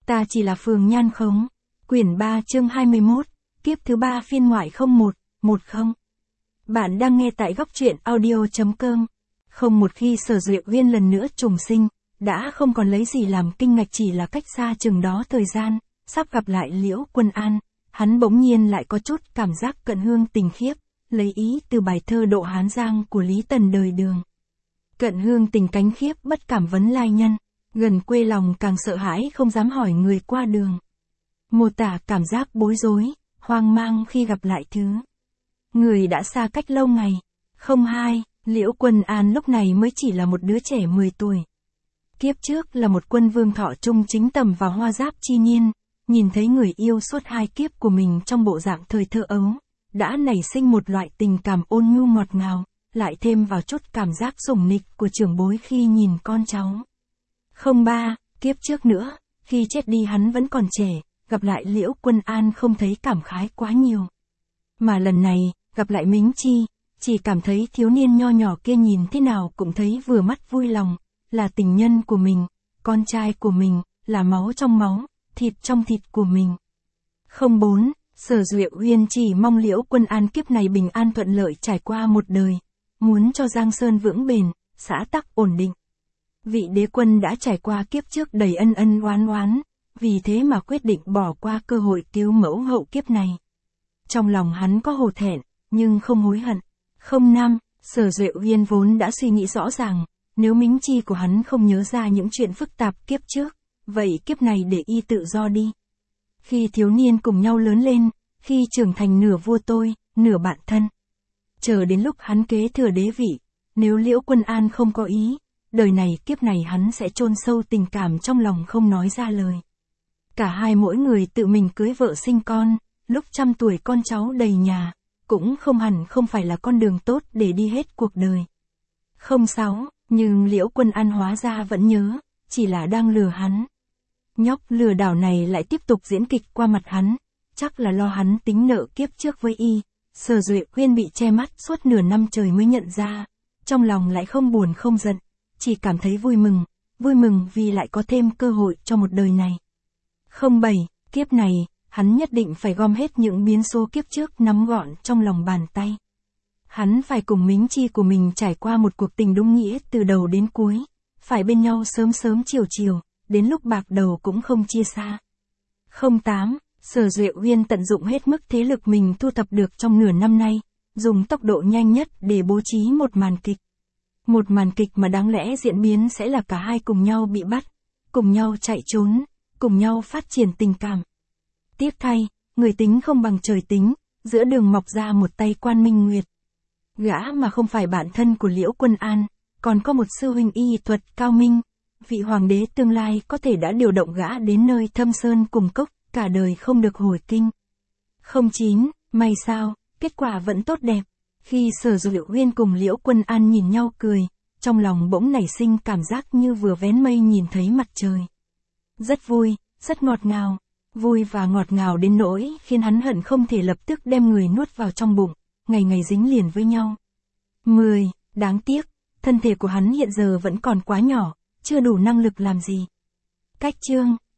Ta chỉ là Phường Nhan Khống. Quyển 3 chương 21, kiếp thứ 3 phiên ngoại 01, 10. Bạn đang nghe tại góc truyện audio.com. Không một khi Sở Duệ Uyên lần nữa trùng sinh, đã không còn lấy gì làm kinh ngạc, chỉ là cách xa chừng đó thời gian, sắp gặp lại Liễu Quân An, hắn bỗng nhiên lại có chút cảm giác cận hương tình khiếp, lấy ý từ bài thơ Độ Hán Giang của Lý Tần đời Đường. Cận hương tình cánh khiếp bất cảm vấn lai nhân, gần quê lòng càng sợ hãi không dám hỏi người qua đường. Mô tả cảm giác bối rối, hoang mang khi gặp lại thứ người đã xa cách lâu ngày. 02, Liễu Quân An lúc này mới chỉ là một đứa trẻ 10 tuổi. Kiếp trước là một quân vương thọ trung chính tầm và hoa giáp chi niên, nhìn thấy người yêu suốt 2 kiếp của mình trong bộ dạng thời thơ ấu, đã nảy sinh một loại tình cảm ôn nhu ngọt ngào, lại thêm vào chút cảm giác sủng nịch của trưởng bối khi nhìn con cháu. 03, kiếp trước nữa, khi chết đi hắn vẫn còn trẻ, gặp lại Liễu Quân An không thấy cảm khái quá nhiều. Mà lần này, gặp lại Mính Chi, chỉ cảm thấy thiếu niên nho nhỏ kia nhìn thế nào cũng thấy vừa mắt vui lòng, là tình nhân của mình, con trai của mình, là máu trong máu, thịt trong thịt của mình. 04, Sở Duệ Uyên chỉ mong Liễu Quân An kiếp này bình an thuận lợi trải qua một đời, muốn cho Giang Sơn vững bền, xã tắc ổn định. Vị đế quân đã trải qua kiếp trước đầy ân ân oán oán, vì thế mà quyết định bỏ qua cơ hội cứu mẫu hậu kiếp này. Trong lòng hắn có hổ thẹn, nhưng không hối hận. 05, Sở Duệ Uyên vốn đã suy nghĩ rõ ràng, nếu Mính Chi của hắn không nhớ ra những chuyện phức tạp kiếp trước, vậy kiếp này để y tự do đi. Khi thiếu niên cùng nhau lớn lên, khi trưởng thành nửa vua tôi, nửa bạn thân. Chờ đến lúc hắn kế thừa đế vị, nếu Liễu Quân An không có ý, đời này kiếp này hắn sẽ chôn sâu tình cảm trong lòng không nói ra lời. Cả hai mỗi người tự mình cưới vợ sinh con, lúc 100 tuổi con cháu đầy nhà, cũng không hẳn không phải là con đường tốt để đi hết cuộc đời. 06, nhưng Liễu Quân An hóa ra vẫn nhớ, chỉ là đang lừa hắn. Nhóc lừa đảo này lại tiếp tục diễn kịch qua mặt hắn, chắc là lo hắn tính nợ kiếp trước với y. Sở Duệ Uyên bị che mắt suốt nửa năm trời mới nhận ra, trong lòng lại không buồn không giận, chỉ cảm thấy vui mừng vì lại có thêm cơ hội cho một đời này. 07, kiếp này, hắn nhất định phải gom hết những biến số kiếp trước nắm gọn trong lòng bàn tay. Hắn phải cùng Mính Chi của mình trải qua một cuộc tình đúng nghĩa từ đầu đến cuối, phải bên nhau sớm sớm chiều chiều, đến lúc bạc đầu cũng không chia xa. 08, Sở Duệ Uyên tận dụng hết mức thế lực mình thu thập được trong nửa năm nay, dùng tốc độ nhanh nhất để bố trí một màn kịch. Một màn kịch mà đáng lẽ diễn biến sẽ là cả hai cùng nhau bị bắt, cùng nhau chạy trốn, cùng nhau phát triển tình cảm. Tiếc thay, người tính không bằng trời tính, giữa đường mọc ra một tay Quan Minh Nguyệt. Gã mà không phải bạn thân của Liễu Quân An, còn có một sư huynh y thuật cao minh, vị hoàng đế tương lai có thể đã điều động gã đến nơi thâm sơn cùng cốc, cả đời không được hồi kinh. 09, may sao, kết quả vẫn tốt đẹp. Khi Sở Duệ Uyên cùng Liễu Quân An nhìn nhau cười, trong lòng bỗng nảy sinh cảm giác như vừa vén mây nhìn thấy mặt trời. Rất vui, rất ngọt ngào, vui và ngọt ngào đến nỗi khiến hắn hận không thể lập tức đem người nuốt vào trong bụng, ngày ngày dính liền với nhau. 10, đáng tiếc, thân thể của hắn hiện giờ vẫn còn quá nhỏ, chưa đủ năng lực làm gì. Cách chương